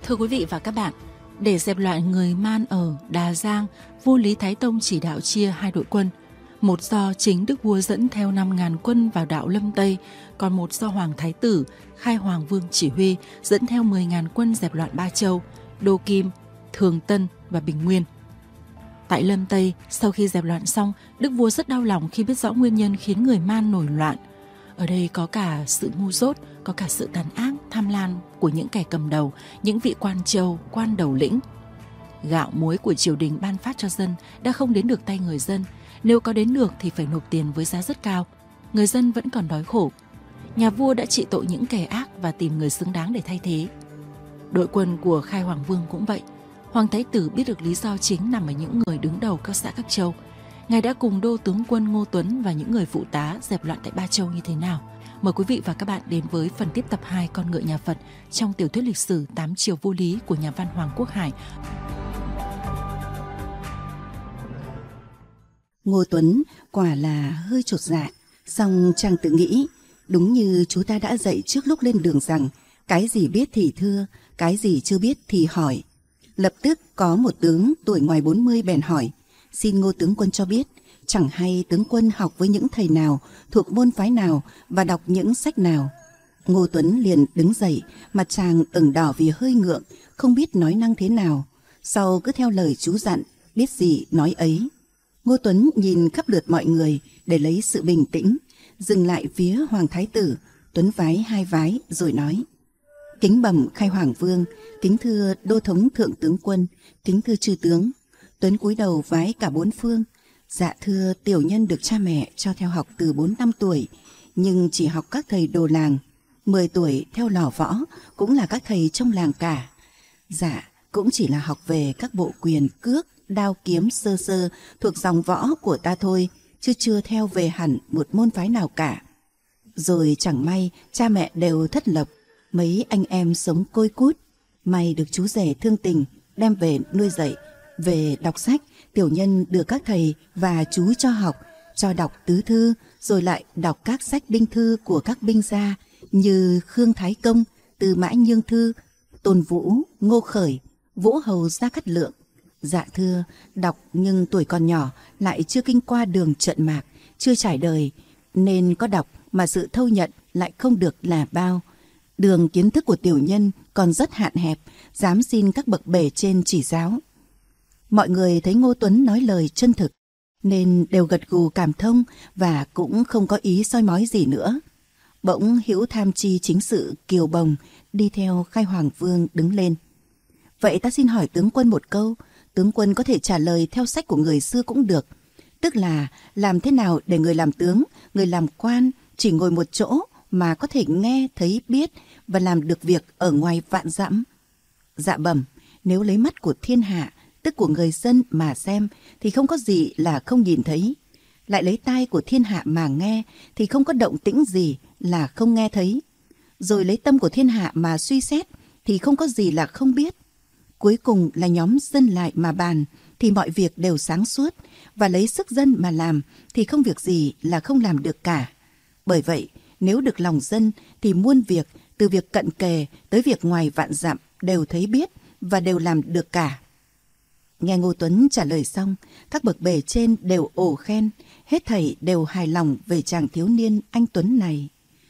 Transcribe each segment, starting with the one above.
Thưa quý vị và các bạn, để dẹp loạn người Man ở Đà Giang, vua Lý Thái Tông chỉ đạo chia hai đội quân. Một do chính đức vua dẫn theo 5.000 quân vào đạo Lâm Tây, còn một do Hoàng Thái Tử, Khai Hoàng Vương chỉ huy dẫn theo 10.000 quân dẹp loạn Ba Châu, Đô Kim, Thường Tân và Bình Nguyên. Tại Lâm Tây, sau khi dẹp loạn xong, đức vua rất đau lòng khi biết rõ nguyên nhân khiến người Man nổi loạn. Ở đây có cả sự ngu dốt, có cả sự tàn ác, tham lam của những kẻ cầm đầu, những vị quan châu, quan đầu lĩnh. Gạo muối của triều đình ban phát cho dân đã không đến được tay người dân. Nếu có đến được thì phải nộp tiền với giá rất cao. Người dân vẫn còn đói khổ. Nhà vua đã trị tội những kẻ ác và tìm người xứng đáng để thay thế. Đội quân của Khai Hoàng Vương cũng vậy. Hoàng Thái Tử biết được lý do chính nằm ở những người đứng đầu các xã các châu. Ngài đã cùng đô tướng quân Ngô Tuấn và những người phụ tá dẹp loạn tại Ba Châu như thế nào? Mời quý vị và các bạn đến với phần tiếp tập 2 Con ngựa nhà Phật trong tiểu thuyết lịch sử 8 triều vô lý của nhà văn Hoàng Quốc Hải. Ngô Tuấn quả là hơi chột dạ, song chàng tự nghĩ, đúng như chú ta đã dạy trước lúc lên đường rằng, cái gì biết thì thưa, cái gì chưa biết thì hỏi. Lập tức có một tướng tuổi ngoài 40 bèn hỏi, xin Ngô tướng quân cho biết, chẳng hay tướng quân học với những thầy nào, thuộc môn phái nào và đọc những sách nào. Ngô Tuấn liền đứng dậy, mặt chàng ửng đỏ vì hơi ngượng, không biết nói năng thế nào. Sau cứ theo lời chú dặn, biết gì nói ấy. Ngô Tuấn nhìn khắp lượt mọi người để lấy sự bình tĩnh, dừng lại phía Hoàng Thái Tử. Tuấn vái hai vái rồi nói, kính bẩm Khai Hoàng Vương, kính thưa đô thống thượng tướng quân, kính thưa chư tướng. Tuấn cúi đầu vái cả bốn phương. Dạ thưa, tiểu nhân được cha mẹ cho theo học từ 4 năm tuổi, nhưng chỉ học các thầy đồ làng. 10 tuổi theo lò võ, cũng là các thầy trong làng cả. Dạ, cũng chỉ là học về các bộ quyền cước, đao kiếm sơ sơ thuộc dòng võ của ta thôi, chứ chưa theo về hẳn một môn phái nào cả. Rồi chẳng may cha mẹ đều thất lộc, mấy anh em sống côi cút. May được chú rể thương tình đem về nuôi dạy. Về đọc sách, tiểu nhân được các thầy và chú cho học, cho đọc tứ thư, rồi lại đọc các sách binh thư của các binh gia như Khương Thái Công, Tư Mã Nhương Thư, Tôn Vũ, Ngô Khởi, Vũ Hầu Gia Cát Lượng. Dạ thưa, đọc nhưng tuổi còn nhỏ, lại chưa kinh qua đường trận mạc, chưa trải đời, nên có đọc mà sự thâu nhận lại không được là bao. Đường kiến thức của tiểu nhân còn rất hạn hẹp, dám xin các bậc bề trên chỉ giáo. Mọi người thấy Ngô Tuấn nói lời chân thực, nên đều gật gù cảm thông và cũng không có ý soi mói gì nữa. Bỗng hữu tham chi chính sự Kiều Bồng đi theo Khai Hoàng Vương đứng lên. Vậy ta xin hỏi tướng quân một câu, tướng quân có thể trả lời theo sách của người xưa cũng được. Tức là làm thế nào để người làm tướng, người làm quan chỉ ngồi một chỗ mà có thể nghe, thấy, biết và làm được việc ở ngoài vạn dặm? Dạ bẩm, nếu lấy mắt của thiên hạ, tức của người dân mà xem thì không có gì là không nhìn thấy. Lại lấy tai của thiên hạ mà nghe thì không có động tĩnh gì là không nghe thấy. Rồi lấy tâm của thiên hạ mà suy xét thì không có gì là không biết. Cuối cùng là nhóm dân lại mà bàn thì mọi việc đều sáng suốt, và lấy sức dân mà làm thì không việc gì là không làm được cả. Bởi vậy, nếu được lòng dân thì muôn việc, từ việc cận kề tới việc ngoài vạn dặm đều thấy biết và đều làm được cả. Nghe Ngô Tuấn trả lời xong, các bậc bề trên đều ồ khen, hết thảy đều hài lòng về chàng thiếu niên anh tuấn này.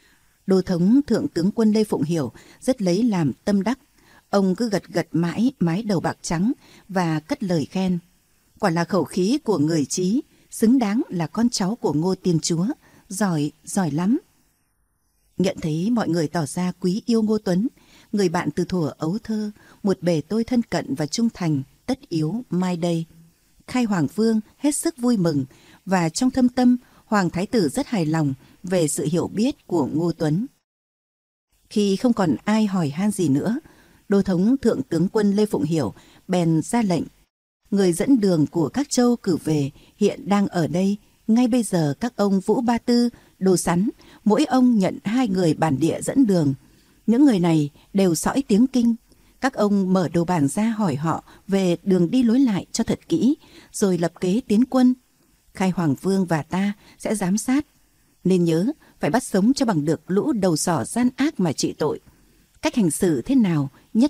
Đô thống thượng tướng quân Lê Phụng Hiểu rất lấy làm tâm đắc. Ông cứ gật gật mãi mái đầu bạc trắng và cất lời khen. Quả là khẩu khí của người trí, xứng đáng là con cháu của Ngô Tiên Chúa, giỏi, giỏi lắm. Nhận thấy mọi người tỏ ra quý yêu Ngô Tuấn, người bạn từ thuở ấu thơ, một bề tôi thân cận và trung thành, tất yếu mai đây. Khai Hoàng Vương hết sức vui mừng, và trong thâm tâm Hoàng Thái Tử rất hài lòng về sự hiểu biết của Ngô Tuấn. Khi không còn ai hỏi han gì nữa, Đô thống thượng tướng quân Lê Phụng Hiểu bèn ra lệnh. Người dẫn đường của các châu cử về hiện đang ở đây. Ngay bây giờ các ông Vũ Ba Tư, Đồ Sắn, mỗi ông nhận 2 người bản địa dẫn đường. Những người này đều sõi tiếng Kinh. Các ông mở đầu bản ra hỏi họ về đường đi lối lại cho thật kỹ, rồi lập kế tiến quân. Khai Hoàng Vương và ta sẽ giám sát. Nên nhớ phải bắt sống cho bằng được lũ đầu sỏ gian ác mà trị tội. Cách hành xử thế nào nhất nhất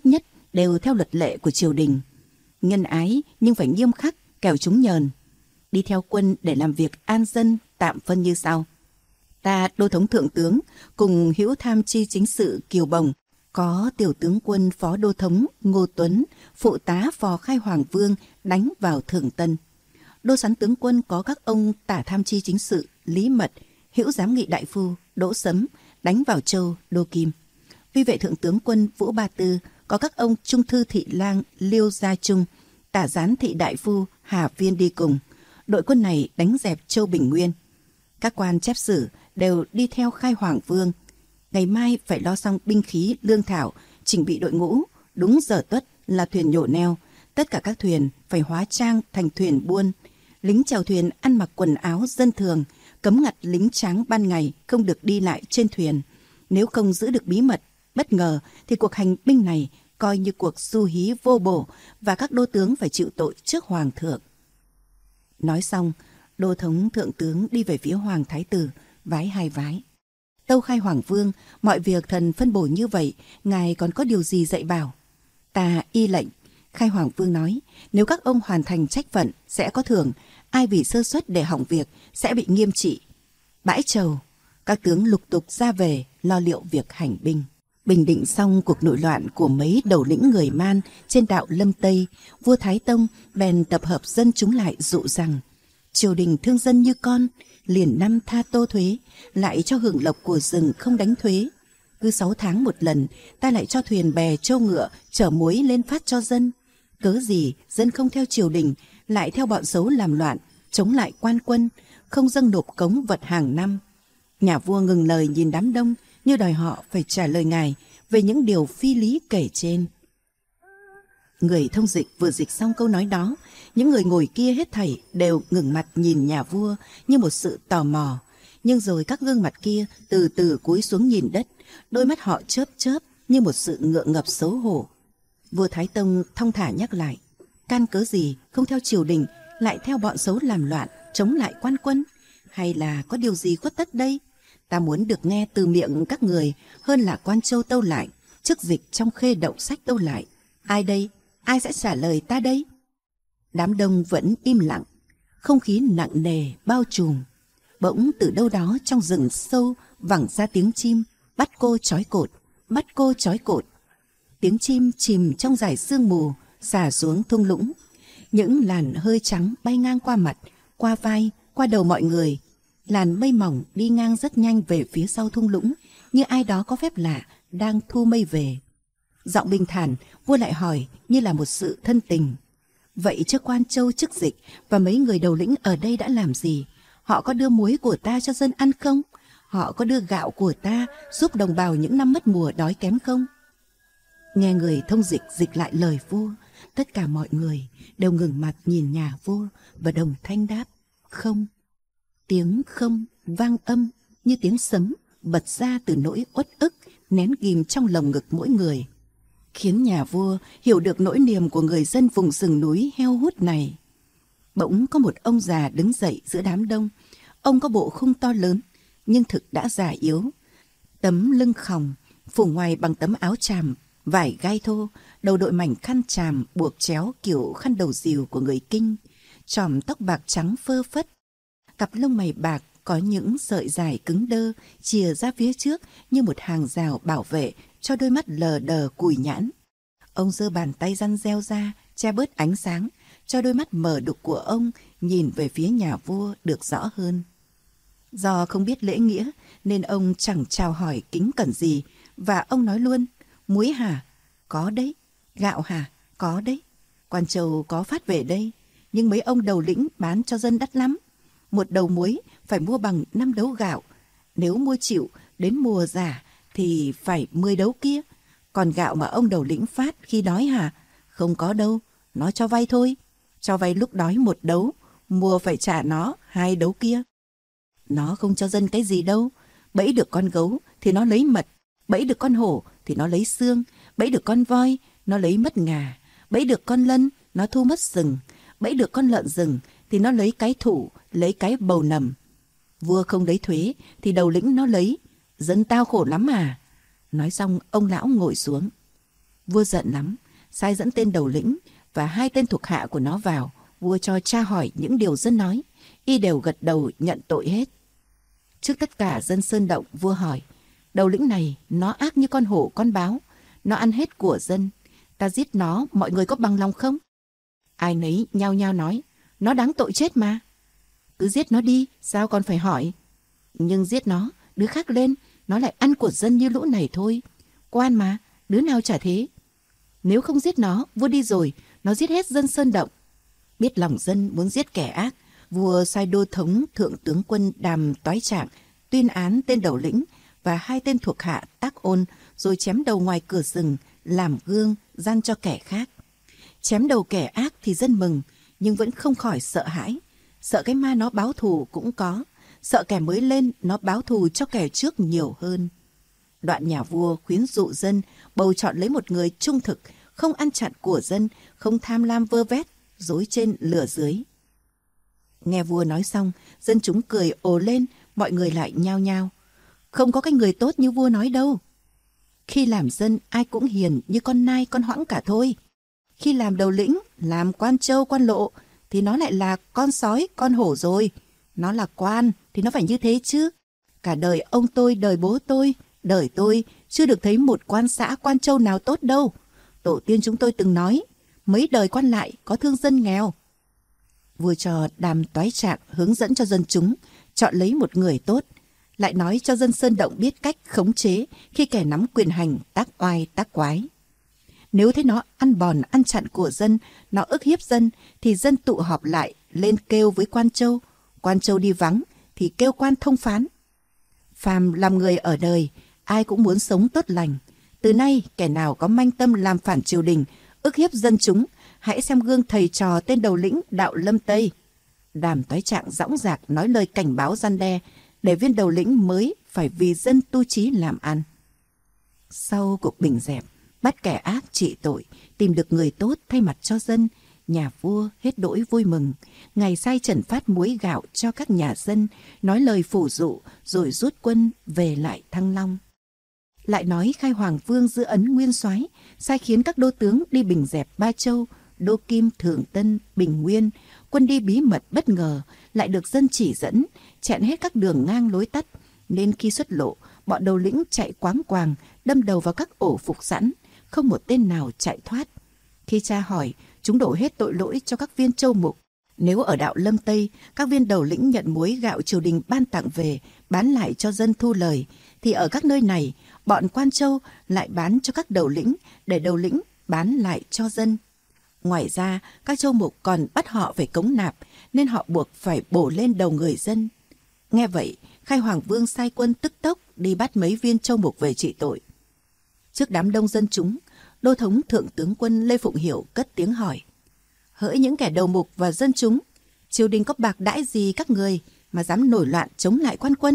đều theo luật lệ của triều đình. Nhân ái nhưng phải nghiêm khắc, kẻo chúng nhờn. Đi theo quân để làm việc an dân tạm phân như sau. Ta đô thống thượng tướng cùng hữu tham chi chính sự Kiều Bồng, có tiểu tướng quân phó đô thống Ngô Tuấn, phụ tá phò khai hoàng vương đánh vào Thường Tân. Đô sắn tướng quân có các ông tả tham chi chính sự Lý Mật, hữu giám nghị đại phu Đỗ Sấm đánh vào Châu Đô Kim. Vi vệ thượng tướng quân Vũ Ba Tư có các ông trung thư thị lang Liêu Gia Trung, tả gián thị đại phu Hà Viên đi cùng. Đội quân này đánh dẹp Châu Bình Nguyên. Các quan chép sử đều đi theo khai hoàng vương. Ngày mai phải lo xong binh khí lương thảo, chỉnh bị đội ngũ. Đúng giờ tuất là thuyền nhổ neo. Tất cả các thuyền phải hóa trang thành thuyền buôn. Lính chèo thuyền ăn mặc quần áo dân thường, cấm ngặt lính tráng ban ngày không được đi lại trên thuyền. Nếu không giữ được bí mật, bất ngờ thì cuộc hành binh này coi như cuộc du hí vô bổ và các đô tướng phải chịu tội trước hoàng thượng. Nói xong, đô thống thượng tướng đi về phía hoàng thái tử, vái hai vái. Tâu khai hoàng vương, mọi việc thần phân bổ như vậy, ngài còn có điều gì dạy bảo? Ta y lệnh. Khai hoàng vương nói, nếu các ông hoàn thành trách phận sẽ có thưởng, ai vì sơ suất để hỏng việc sẽ bị nghiêm trị. Bãi trầu, các tướng lục tục ra về lo liệu việc hành binh. Bình định xong cuộc nội loạn của mấy đầu lĩnh người Man trên đạo Lâm Tây, vua Thái Tông bèn tập hợp dân chúng lại dụ rằng triều đình thương dân như con, liền năm tha tô thuế, lại cho hưởng lộc của rừng không đánh thuế. Cứ 6 tháng một lần, ta lại cho thuyền bè trâu ngựa chở muối lên phát cho dân. Cớ gì dân không theo triều đình, lại theo bọn xấu làm loạn, chống lại quan quân, không dâng nộp cống vật hàng năm. Nhà vua ngừng lời nhìn đám đông, như đòi họ phải trả lời ngài về những điều phi lý kể trên. Người thông dịch vừa dịch xong câu nói đó, những người ngồi kia hết thảy đều ngẩng mặt nhìn nhà vua như một sự tò mò. Nhưng rồi các gương mặt kia từ từ cúi xuống nhìn đất, đôi mắt họ chớp chớp như một sự ngượng ngập xấu hổ. Vua Thái Tông thong thả nhắc lại, can cớ gì không theo triều đình, lại theo bọn xấu làm loạn, chống lại quan quân? Hay là có điều gì khuất tất đây? Ta muốn được nghe từ miệng các người hơn là quan châu tâu lại, chức dịch trong khê đậu sách tâu lại. Ai đây? Ai sẽ trả lời ta đây? Đám đông vẫn im lặng, không khí nặng nề bao trùm. Bỗng từ đâu đó trong rừng sâu vẳng ra tiếng chim, bắt cô trói cột, bắt cô trói cột. Tiếng chim chìm trong dải sương mù, xả xuống thung lũng. Những làn hơi trắng bay ngang qua mặt, qua vai, qua đầu mọi người. Làn mây mỏng đi ngang rất nhanh về phía sau thung lũng, như ai đó có phép lạ đang thu mây về. Giọng bình thản, vua lại hỏi như là một sự thân tình. Vậy chứ quan châu chức dịch và mấy người đầu lĩnh ở đây đã làm gì? Họ có đưa muối của ta cho dân ăn không? Họ có đưa gạo của ta giúp đồng bào những năm mất mùa đói kém không? Nghe người thông dịch dịch lại lời vua, tất cả mọi người đều ngừng mặt nhìn nhà vua và đồng thanh đáp, không. Tiếng không vang âm như tiếng sấm bật ra từ nỗi uất ức nén ghim trong lồng ngực mỗi người, khiến nhà vua hiểu được nỗi niềm của người dân vùng rừng núi heo hút này. Bỗng có một ông già đứng dậy giữa đám đông. Ông có bộ khung to lớn, nhưng thực đã già yếu. Tấm lưng khòng, phủ ngoài bằng tấm áo tràm, vải gai thô, đầu đội mảnh khăn tràm buộc chéo kiểu khăn đầu rìu của người Kinh, chòm tóc bạc trắng phơ phất. Cặp lông mày bạc có những sợi dài cứng đơ chìa ra phía trước như một hàng rào bảo vệ cho đôi mắt lờ đờ cùi nhãn. Ông giơ bàn tay răn reo ra, che bớt ánh sáng, cho đôi mắt mờ đục của ông nhìn về phía nhà vua được rõ hơn. Do không biết lễ nghĩa nên ông chẳng chào hỏi kính cẩn gì, và ông nói luôn, muối hả? Có đấy. Gạo hả? Có đấy. Quan châu có phát về đây, nhưng mấy ông đầu lĩnh bán cho dân đắt lắm. Một đầu muối phải mua bằng 5 đấu gạo. Nếu mua chịu, đến mùa giả thì phải 10 đấu kia. Còn gạo mà ông đầu lĩnh phát khi đói hả? Không có đâu, nó cho vay thôi. Cho vay lúc đói 1 đấu, mua phải trả nó 2 đấu kia. Nó không cho dân cái gì đâu. Bẫy được con gấu thì nó lấy mật, bẫy được con hổ thì nó lấy xương, bẫy được con voi nó lấy mất ngà, bẫy được con lân nó thu mất sừng, bẫy được con lợn rừng thì nó lấy cái thủ, lấy cái bầu nầm. Vua không lấy thuế thì đầu lĩnh nó lấy. Dân tao khổ lắm à. Nói xong ông lão ngồi xuống. Vua giận lắm, sai dẫn tên đầu lĩnh và 2 tên thuộc hạ của nó vào. Vua cho tra hỏi những điều dân nói, y đều gật đầu nhận tội hết. Trước tất cả dân Sơn Động, vua hỏi, đầu lĩnh này nó ác như con hổ con báo, nó ăn hết của dân, ta giết nó mọi người có bằng lòng không? Ai nấy nhao nhao nói, nó đáng tội chết mà. Cứ giết nó đi, sao còn phải hỏi? Nhưng giết nó, đứa khác lên, nó lại ăn của dân như lũ này thôi. Quan mà, đứa nào chả thế. Nếu không giết nó, vua đi rồi, nó giết hết dân Sơn Động. Biết lòng dân muốn giết kẻ ác, vua sai đô thống thượng tướng quân Đàm Toái Trạng tuyên án tên đầu lĩnh và 2 tên thuộc hạ Tác Ôn, rồi chém đầu ngoài cửa rừng làm gương gian cho kẻ khác. Chém đầu kẻ ác thì dân mừng, nhưng vẫn không khỏi sợ hãi. Sợ cái ma nó báo thù cũng có, sợ kẻ mới lên nó báo thù cho kẻ trước nhiều hơn. Đoạn nhà vua khuyến dụ dân bầu chọn lấy một người trung thực, không ăn chặn của dân, không tham lam vơ vét, dối trên lừa dưới. Nghe vua nói xong, dân chúng cười ồ lên, mọi người lại nhao nhao. Không có cái người tốt như vua nói đâu. Khi làm dân ai cũng hiền như con nai con hoãng cả thôi. Khi làm đầu lĩnh, làm quan châu quan lộ thì nó lại là con sói con hổ rồi. Nó là quan thì nó phải như thế chứ. Cả đời ông tôi, đời bố tôi, đời tôi chưa được thấy một quan xã quan châu nào tốt đâu. Tổ tiên chúng tôi từng nói, mấy đời quan lại có thương dân nghèo. Vua cho Đàm Toái Trạng hướng dẫn cho dân chúng chọn lấy một người tốt, lại nói cho dân Sơn Động biết cách khống chế khi kẻ nắm quyền hành tác oai tác quái. Nếu thấy nó ăn bòn ăn chặn của dân, nó ức hiếp dân, thì dân tụ họp lại lên kêu với quan châu đi vắng thì kêu quan thông phán. Phàm làm người ở đời, ai cũng muốn sống tốt lành. Từ nay kẻ nào có manh tâm làm phản triều đình, ức hiếp dân chúng, hãy xem gương thầy trò tên đầu lĩnh Đạo Lâm Tây. Đàm Toái Trạng dõng dạc nói lời cảnh báo răn đe, để viên đầu lĩnh mới phải vì dân tu chí làm ăn. Sau cuộc bình dẹp, bắt kẻ ác trị tội, tìm được người tốt thay mặt cho dân, nhà vua hết đỗi vui mừng. Ngài sai Trần phát muối gạo cho các nhà dân, nói lời phủ dụ, rồi rút quân về lại Thăng Long. Lại nói khai Hoàng Vương giữ ấn nguyên soái, sai khiến các đô tướng đi bình dẹp Ba Châu, Đô Kim, Thường Tân, Bình Nguyên. Quân đi bí mật bất ngờ, lại được dân chỉ dẫn, chặn hết các đường ngang lối tắt, nên khi xuất lộ, bọn đầu lĩnh chạy quáng quàng, đâm đầu vào các ổ phục sẵn, không một tên nào chạy thoát. Khi tra hỏi, chúng đổ hết tội lỗi cho các viên châu mục. Nếu ở Đạo Lâm Tây, các viên đầu lĩnh nhận muối gạo triều đình ban tặng về, bán lại cho dân thu lời, thì ở các nơi này, bọn quan châu lại bán cho các đầu lĩnh, để đầu lĩnh bán lại cho dân. Ngoài ra, các châu mục còn bắt họ phải cống nạp, nên họ buộc phải bổ lên đầu người dân. Nghe vậy, khai Hoàng Vương sai quân tức tốc đi bắt mấy viên châu mục về trị tội. Trước đám đông dân chúng, đô thống thượng tướng quân Lê Phụng Hiểu cất tiếng hỏi: hỡi những kẻ đầu mục và dân chúng, triều đình có bạc đãi gì các người mà dám nổi loạn chống lại quan quân?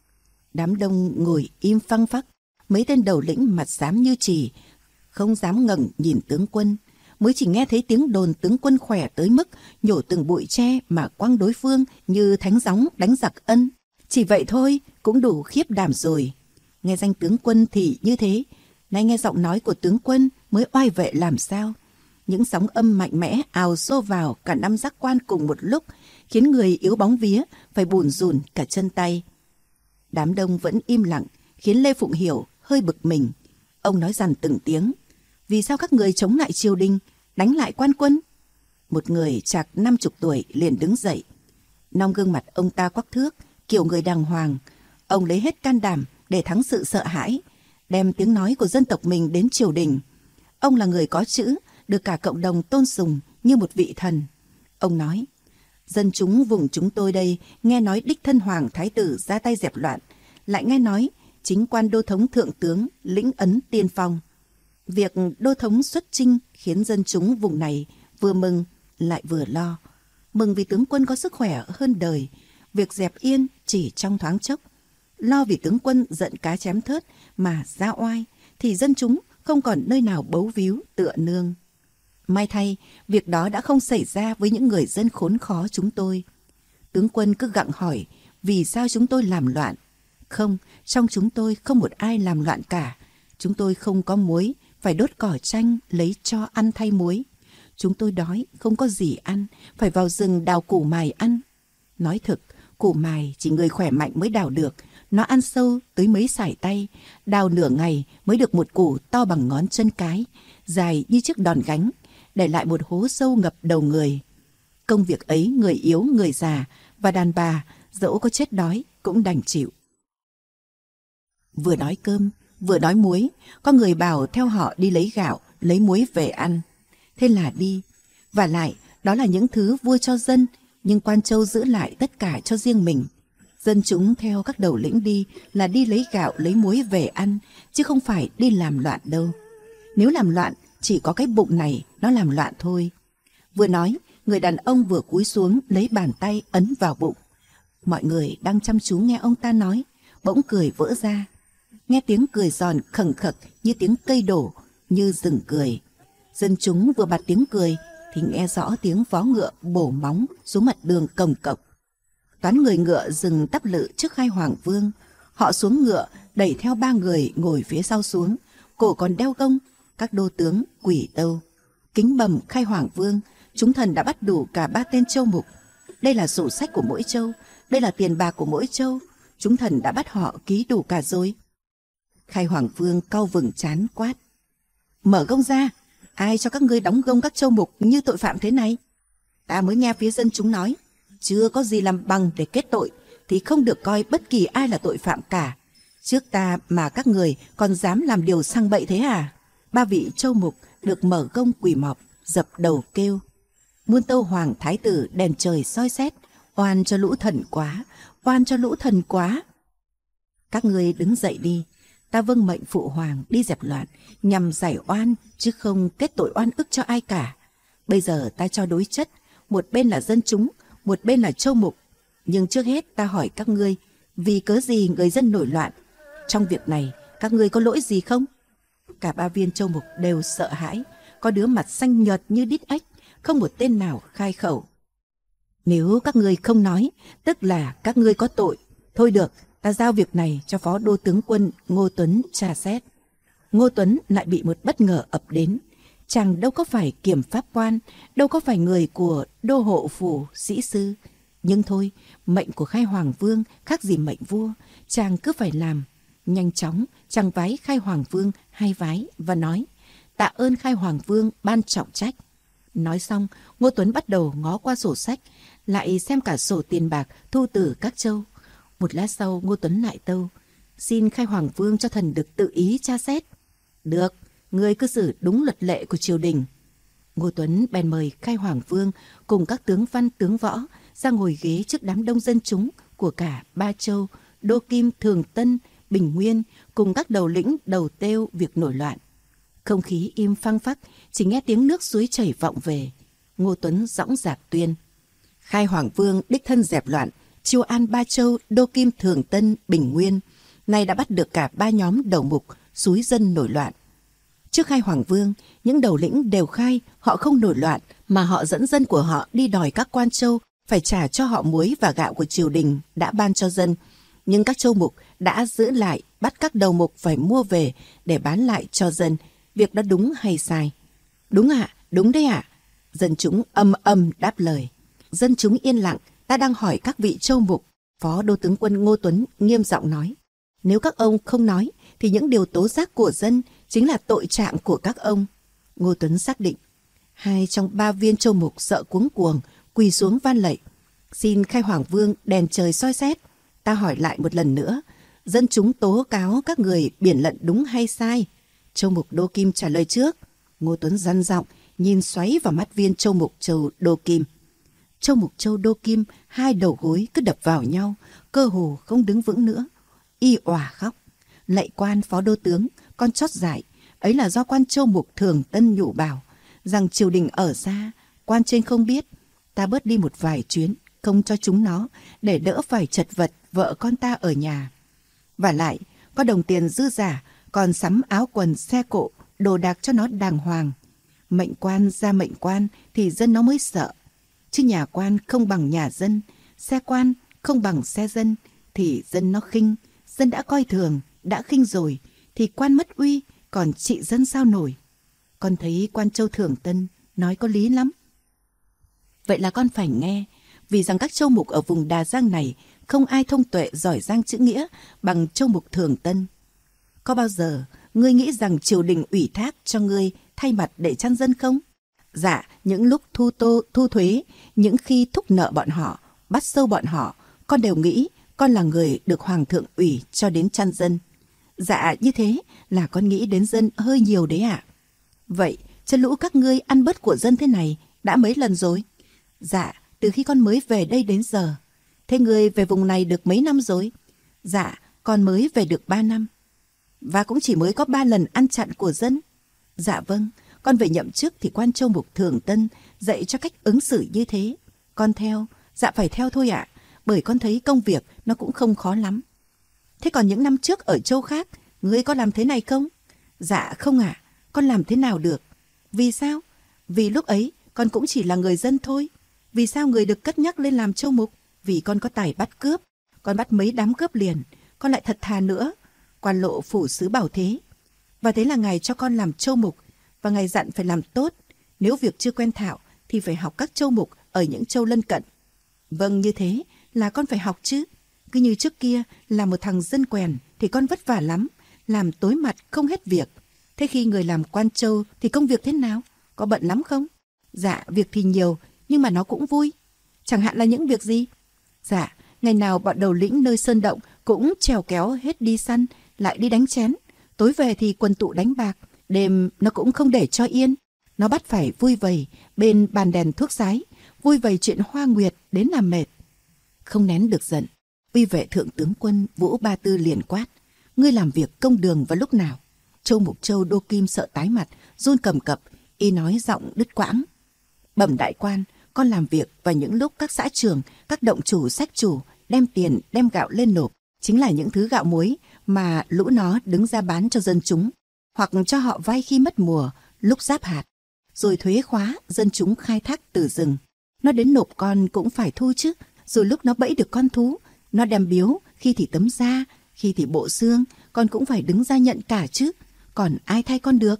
Đám đông ngồi im phăng phắc, mấy tên đầu lĩnh mặt xám như chì, không dám ngẩng nhìn tướng quân. Mới chỉ nghe thấy tiếng đồn tướng quân khỏe tới mức nhổ từng bụi tre mà quăng đối phương như thánh gióng đánh giặc ân. Chỉ vậy thôi cũng đủ khiếp đảm rồi. Nghe danh tướng quân thì như thế, nay nghe giọng nói của tướng quân mới oai vệ làm sao. Những sóng âm mạnh mẽ ào xô vào cả năm giác quan cùng một lúc, khiến người yếu bóng vía phải bủn rủn cả chân tay. Đám đông vẫn im lặng, khiến Lê Phụng Hiểu hơi bực mình. Ông nói dằn từng tiếng: vì sao các người chống lại triều đình, đánh lại quan quân? Một người chạc 50 tuổi liền đứng dậy. Nong gương mặt ông ta quắc thước, kiểu người đàng hoàng. Ông lấy hết can đảm để thắng sự sợ hãi, đem tiếng nói của dân tộc mình đến triều đình. Ông là người có chữ, được cả cộng đồng tôn sùng như một vị thần. Ông nói: dân chúng vùng chúng tôi đây nghe nói đích thân Hoàng Thái Tử ra tay dẹp loạn, lại nghe nói chính quan đô thống thượng tướng lĩnh ấn tiên phong. Việc đô thống xuất chinh khiến dân chúng vùng này vừa mừng lại vừa lo. Mừng vì tướng quân có sức khỏe hơn đời, việc dẹp yên chỉ trong thoáng chốc. Lo vì tướng quân giận cá chém thớt mà ra oai, thì dân chúng không còn nơi nào bấu víu tựa nương. May thay, việc đó đã không xảy ra với những người dân khốn khó chúng tôi. Tướng quân cứ gặng hỏi vì sao chúng tôi làm loạn. Không, trong chúng tôi không một ai làm loạn cả. Chúng tôi không có muối phải đốt cỏ chanh lấy cho ăn thay muối. Chúng tôi đói, không có gì ăn, phải vào rừng đào củ mài ăn. Nói thực, củ mài chỉ người khỏe mạnh mới đào được, nó ăn sâu tới mấy sải tay, đào nửa ngày mới được một củ to bằng ngón chân cái, dài như chiếc đòn gánh, để lại một hố sâu ngập đầu người. Công việc ấy người yếu, người già và đàn bà dẫu có chết đói cũng đành chịu. Vừa đói cơm, vừa đói muối, có người bảo theo họ đi lấy gạo, lấy muối về ăn. Thế là đi. Và lại, đó là những thứ vua cho dân, nhưng quan châu giữ lại tất cả cho riêng mình. Dân chúng theo các đầu lĩnh đi là đi lấy gạo, lấy muối về ăn, chứ không phải đi làm loạn đâu. Nếu làm loạn, chỉ có cái bụng này nó làm loạn thôi. Vừa nói, người đàn ông vừa cúi xuống lấy bàn tay ấn vào bụng. Mọi người đang chăm chú nghe ông ta nói, bỗng cười vỡ ra. Nghe tiếng cười giòn khầng khậc như tiếng cây đổ, như rừng cười. Dân chúng vừa bật tiếng cười thì nghe rõ tiếng vó ngựa bổ móng xuống mặt đường cồng cộc. Toán người ngựa dừng tắp lự trước Khai Hoàng Vương. Họ xuống ngựa đẩy theo 3 người ngồi phía sau xuống, cổ còn đeo gông, các đô tướng quỳ tâu. Kính bẩm Khai Hoàng Vương, chúng thần đã bắt đủ cả 3 tên châu mục. Đây là sổ sách của mỗi châu, đây là tiền bạc của mỗi châu. Chúng thần đã bắt họ ký đủ cả rồi. Khai Hoàng Vương cau vừng trán quát: Mở gông ra! Ai cho các ngươi đóng gông các châu mục như tội phạm thế này? Ta mới nghe phía dân chúng nói, chưa có gì làm bằng để kết tội thì không được coi bất kỳ ai là tội phạm cả. Trước ta mà các người còn dám làm điều sang bậy thế à? 3 vị châu mục được mở gông quỳ mọp, dập đầu kêu: Muôn tâu hoàng thái tử đèn trời soi xét, oan cho lũ thần quá, oan cho lũ thần quá. Các ngươi đứng dậy đi, ta vâng mệnh phụ hoàng đi dẹp loạn nhằm giải oan, chứ không kết tội oan ức cho ai cả. Bây giờ ta cho đối chất, một bên là dân chúng, một bên là châu mục. Nhưng trước hết ta hỏi các ngươi, vì cớ gì người dân nổi loạn? Trong việc này các ngươi có lỗi gì không? Cả 3 viên châu mục đều sợ hãi, có đứa mặt xanh nhợt như đít ếch, không một tên nào khai khẩu. Nếu các ngươi không nói, tức là các ngươi có tội. Thôi được, ta giao việc này cho phó đô tướng quân Ngô Tuấn tra xét. Ngô Tuấn lại bị một bất ngờ ập đến. Chàng đâu có phải kiểm pháp quan, đâu có phải người của đô hộ phủ sĩ sư. Nhưng thôi, mệnh của Khai Hoàng Vương khác gì mệnh vua, chàng cứ phải làm. Nhanh chóng, chàng vái Khai Hoàng Vương 2 vái và nói: Tạ ơn Khai Hoàng Vương ban trọng trách. Nói xong, Ngô Tuấn bắt đầu ngó qua sổ sách, lại xem cả sổ tiền bạc thu từ các châu. Một lát sau, Ngô Tuấn lại tâu: Xin Khai Hoàng Vương cho thần được tự ý tra xét. Được, người cứ xử đúng luật lệ của triều đình. Ngô Tuấn bèn mời Khai Hoàng Vương cùng các tướng văn tướng võ ra ngồi ghế trước đám đông dân chúng của cả 3 châu, Đô Kim, Thường Tân, Bình Nguyên, cùng các đầu lĩnh đầu têu việc nổi loạn. Không khí im phăng phắc, chỉ nghe tiếng nước suối chảy vọng về. Ngô Tuấn dõng dạc tuyên: Khai Hoàng Vương đích thân dẹp loạn, chiêu an 3 châu, Đô Kim, Thường Tân, Bình Nguyên, nay đã bắt được cả 3 nhóm đầu mục xúi dân nổi loạn. Trước Khai Hoàng Vương, những đầu lĩnh đều khai họ không nổi loạn, mà họ dẫn dân của họ đi đòi các quan châu phải trả cho họ muối và gạo của triều đình đã ban cho dân. Nhưng các châu mục đã giữ lại, bắt các đầu mục phải mua về để bán lại cho dân. Việc đó đúng hay sai? Đúng ạ, đúng đấy ạ. Dân chúng âm âm đáp lời. Dân chúng yên lặng, ta đang hỏi các vị châu mục. Phó đô tướng quân Ngô Tuấn nghiêm giọng nói: Nếu các ông không nói thì những điều tố giác của dân chính là tội trạng của các ông. Ngô Tuấn xác định. 2 trong 3 viên châu mục sợ cuống cuồng quỳ xuống van lạy: Xin Khai Hoàng Vương đèn trời soi xét. Ta hỏi lại một lần nữa, dân chúng tố cáo các người biển lận đúng hay sai? Châu mục Đô Kim trả lời trước. Ngô Tuấn răn giọng nhìn xoáy vào mắt viên châu mục châu Đô Kim. Châu mục châu Đô Kim 2 đầu gối cứ đập vào nhau, cơ hồ không đứng vững nữa, y òa khóc: Lạy quan phó đô tướng, con chót dại, ấy là do quan châu mục Thường Tân nhủ bảo rằng triều đình ở xa, quan trên không biết, ta bớt đi một vài chuyến không cho chúng nó, để đỡ phải chật vật vợ con ta ở nhà. Và lại có đồng tiền dư giả, còn sắm áo quần xe cộ đồ đạc cho nó đàng hoàng. Mệnh quan ra mệnh quan thì dân nó mới sợ, chứ nhà quan không bằng nhà dân, xe quan không bằng xe dân thì dân nó khinh. Dân đã coi thường, đã khinh rồi thì quan mất uy, còn trị dân sao nổi. con thấy quan châu Thường Tân nói có lý lắm. Vậy là con phải nghe, vì rằng các châu mục ở vùng Đà Giang này không ai thông tuệ giỏi giang chữ nghĩa bằng châu mục Thường Tân. Có bao giờ ngươi nghĩ rằng triều đình ủy thác cho ngươi thay mặt để chăn dân không? Dạ, những lúc thu thuế, những khi thúc nợ bọn họ, bắt sâu bọn họ, con đều nghĩ con là người được hoàng thượng ủy cho đến chăn dân. Dạ, như thế là con nghĩ đến dân hơi nhiều đấy ạ. Vậy, chân lũ các ngươi ăn bớt của dân thế này đã mấy lần rồi? Dạ, từ khi con mới về đây đến giờ. Thế ngươi về vùng này được mấy năm rồi? Dạ, con mới về được 3 năm. Và cũng chỉ mới có 3 lần ăn chặn của dân. Dạ vâng, con về nhậm chức thì quan châu mục Thường Tân dạy cho cách ứng xử như thế. Con theo, dạ phải theo thôi ạ, bởi con thấy công việc nó cũng không khó lắm. Thế còn những năm trước ở châu khác, ngươi có làm thế này không? Dạ không ạ, con làm thế nào được? Vì sao? Vì lúc ấy con cũng chỉ là người dân thôi. Vì sao người được cất nhắc lên làm châu mục? Vì con có tài bắt cướp. Con bắt mấy đám cướp liền. Con lại thật thà nữa. Quan lộ phủ sứ bảo thế. Và thế là ngài cho con làm châu mục. Và ngài dặn phải làm tốt. Nếu việc chưa quen thạo thì phải học các châu mục ở những châu lân cận. Vâng, như thế là con phải học chứ. Cứ như trước kia là một thằng dân quèn thì con vất vả lắm. Làm tối mặt không hết việc. Thế khi người làm quan châu thì công việc thế nào? Có bận lắm không? Dạ, việc thì nhiều, nhưng mà nó cũng vui. Chẳng hạn là những việc gì? Dạ, ngày nào bọn đầu lĩnh nơi sơn động cũng trèo kéo hết đi săn, lại đi đánh chén. Tối về thì quần tụ đánh bạc, đêm nó cũng không để cho yên. Nó bắt phải vui vầy bên bàn đèn thuốc sái, vui vầy chuyện hoa nguyệt đến làm mệt. Không nén được giận, uy vệ thượng tướng quân Vũ Ba Tư liền quát: ngươi làm việc công đường vào lúc nào? Châu Mục Châu Đô Kim sợ tái mặt, run cầm cập, y nói giọng đứt quãng: bẩm đại quan, con làm việc vào những lúc các xã trường, các động chủ, sách chủ đem tiền, đem gạo lên nộp, chính là những thứ gạo muối mà lũ nó đứng ra bán cho dân chúng, hoặc cho họ vay khi mất mùa, lúc giáp hạt, rồi thuế khóa dân chúng khai thác từ rừng. Nó đến nộp con cũng phải thu chứ, rồi lúc nó bẫy được con thú, nó đem biếu, khi thì tấm da, khi thì bộ xương, con cũng phải đứng ra nhận cả chứ, còn ai thay con được.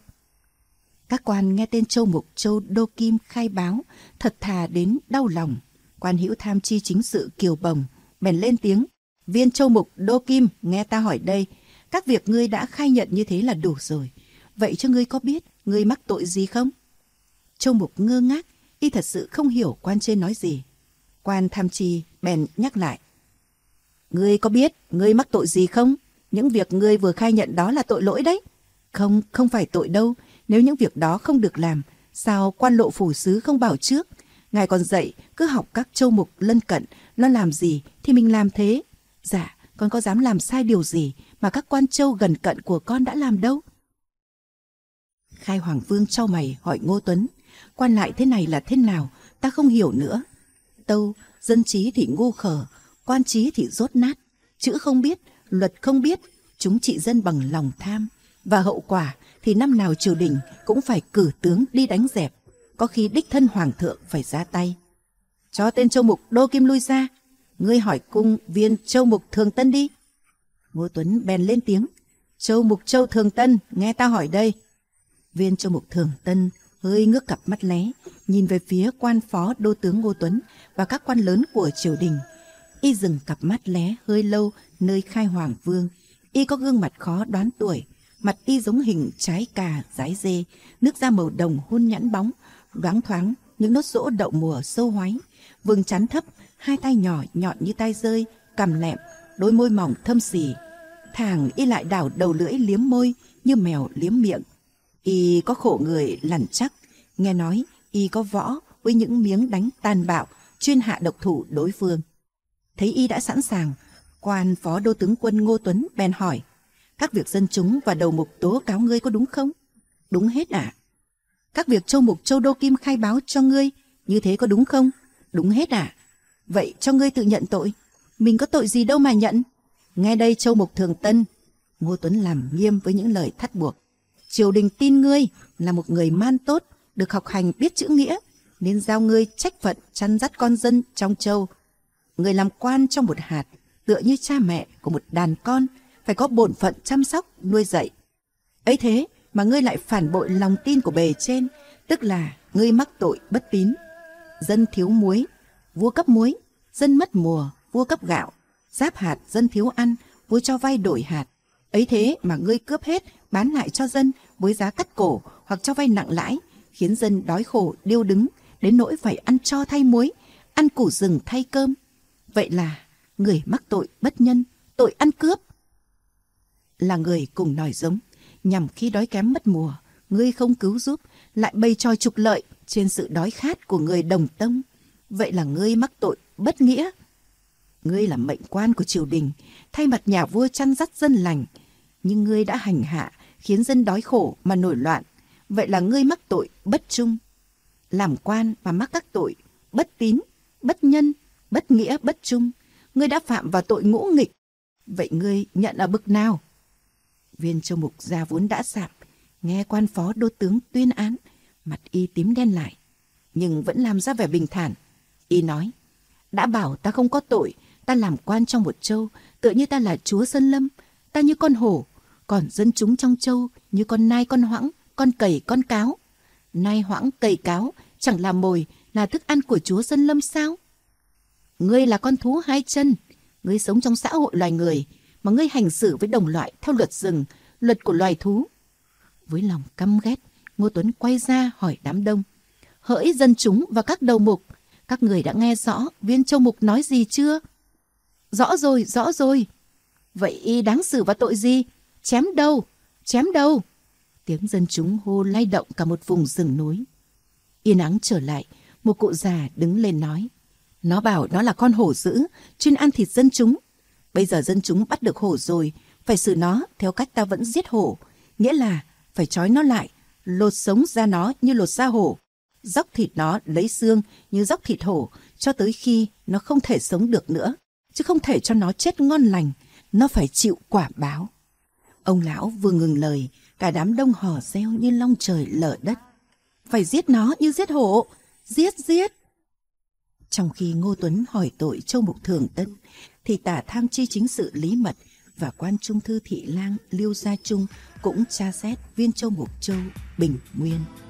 Các quan nghe tên Châu Mục Châu Đô Kim khai báo, thật thà đến đau lòng. Quan hữu tham chi chính sự Kiều Bồng bèn lên tiếng: viên Châu Mục Đô Kim, nghe ta hỏi đây, các việc ngươi đã khai nhận như thế là đủ rồi. Vậy cho ngươi có biết ngươi mắc tội gì không? Châu Mục ngơ ngác, y thật sự không hiểu quan trên nói gì. Quan tham chi bèn nhắc lại: ngươi có biết ngươi mắc tội gì không? Những việc ngươi vừa khai nhận đó là tội lỗi đấy. Không, không phải tội đâu. Nếu những việc đó không được làm, sao quan lộ phủ sứ không bảo trước? Ngài còn dạy cứ học các châu mục lân cận, nó làm gì thì mình làm thế. Dạ, con có dám làm sai điều gì mà các quan châu gần cận của con đã làm đâu. Khai Hoàng Vương chau mày hỏi Ngô Tuấn: quan lại thế này là thế nào? Ta không hiểu nữa. Tâu, dân trí thì ngu khờ, quan trí thì dốt nát, chữ không biết, luật không biết, chúng trị dân bằng lòng tham, và hậu quả thì năm nào triều đình cũng phải cử tướng đi đánh dẹp, có khi đích thân hoàng thượng phải ra tay. Cho tên Châu Mục Đô Kim lui ra, ngươi hỏi cung viên Châu Mục Thường Tân đi. Ngô Tuấn bèn lên tiếng: Châu Mục Châu Thường Tân, nghe ta hỏi đây. Viên Châu Mục Thường Tân hơi ngước cặp mắt lé, nhìn về phía quan phó đô tướng Ngô Tuấn và các quan lớn của triều đình. Y dừng cặp mắt lé hơi lâu nơi Khai Hoàng Vương. Y có gương mặt khó đoán tuổi, mặt y giống hình trái cà dái dê, nước da màu đồng hun nhẵn bóng, loáng thoáng những nốt rỗ đậu mùa sâu hoáy, vầng trán thấp, hai tay nhỏ nhọn như tai rơi, cằm lẹm, đôi môi mỏng thâm xì. Thàng y lại đảo đầu lưỡi liếm môi như mèo liếm miệng. Y có khổ người lằn chắc, nghe nói y có võ với những miếng đánh tàn bạo, chuyên hạ độc thủ đối phương. Thấy y đã sẵn sàng, quan phó đô tướng quân Ngô Tuấn bèn hỏi: các việc dân chúng và đầu mục tố cáo ngươi có đúng không? Đúng hết ạ. Các việc Châu Mục Châu Đô Kim khai báo cho ngươi như thế có đúng không? Đúng hết ạ. Vậy cho ngươi tự nhận tội. Mình có tội gì đâu mà nhận. Nghe đây Châu Mục Thường Tân. Ngô Tuấn làm nghiêm với những lời thắt buộc. Triều đình tin ngươi là một người man tốt, được học hành biết chữ nghĩa, nên giao ngươi trách phận chăn dắt con dân trong châu. Người làm quan trong một hạt, tựa như cha mẹ của một đàn con, phải có bổn phận chăm sóc nuôi dạy. Ấy thế mà ngươi lại phản bội lòng tin của bề trên, tức là ngươi mắc tội bất tín. Dân thiếu muối, vua cấp muối; dân mất mùa, vua cấp gạo; giáp hạt, dân thiếu ăn, vua cho vay đổi hạt. Ấy thế mà ngươi cướp hết, bán lại cho dân với giá cắt cổ hoặc cho vay nặng lãi, khiến dân đói khổ điêu đứng, đến nỗi phải ăn tro thay muối, ăn củ rừng thay cơm. Vậy là người mắc tội bất nhân, tội ăn cướp. Là người cùng nòi giống, nhằm khi đói kém mất mùa, ngươi không cứu giúp, lại bày trò trục lợi trên sự đói khát của người đồng tông. Vậy là ngươi mắc tội bất nghĩa. Ngươi là mệnh quan của triều đình, thay mặt nhà vua chăn dắt dân lành, nhưng ngươi đã hành hạ, khiến dân đói khổ mà nổi loạn. Vậy là ngươi mắc tội bất trung. Làm quan mà mắc các tội bất tín, bất nhân, bất nghĩa, bất trung, ngươi đã phạm vào tội ngũ nghịch. Vậy ngươi nhận ở bực nào? Viên Châu Mục da vốn đã sạm, nghe quan phó đô tướng tuyên án, mặt y tím đen lại, nhưng vẫn làm ra vẻ bình thản. Y nói: đã bảo ta không có tội, ta làm quan trong một châu, tựa như ta là chúa Sơn Lâm, ta như con hổ, còn dân chúng trong châu như con nai, con hoãng, con cầy, con cáo. Nai, hoãng, cầy, cáo chẳng là mồi, là thức ăn của chúa Sơn Lâm sao? Ngươi là con thú hai chân, ngươi sống trong xã hội loài người, mà ngươi hành xử với đồng loại theo luật rừng, luật của loài thú. Với lòng căm ghét, Ngô Tuấn quay ra hỏi đám đông: hỡi dân chúng và các đầu mục, các người đã nghe rõ Viên Châu Mục nói gì chưa? Rõ rồi, rõ rồi. Vậy y đáng xử vào tội gì? Chém đầu, chém đầu. Tiếng dân chúng hô lay động cả một vùng rừng núi. Yên ắng trở lại, một cụ già đứng lên nói: nó bảo nó là con hổ dữ, chuyên ăn thịt dân chúng. Bây giờ dân chúng bắt được hổ rồi, phải xử nó theo cách ta vẫn giết hổ, nghĩa là phải trói nó lại, lột sống da nó như lột da hổ, róc thịt nó lấy xương như róc thịt hổ, cho tới khi nó không thể sống được nữa, chứ không thể cho nó chết ngon lành, nó phải chịu quả báo. Ông lão vừa ngừng lời, cả đám đông hò reo như long trời lở đất: phải giết nó như giết hổ, giết giết. Trong khi Ngô Tuấn hỏi tội Châu Mục Thường Tân, thì tả tham tri chính sự Lý Mật và quan trung thư thị lang Liêu Gia Trung cũng tra xét Viên Châu Mục Châu Bình Nguyên.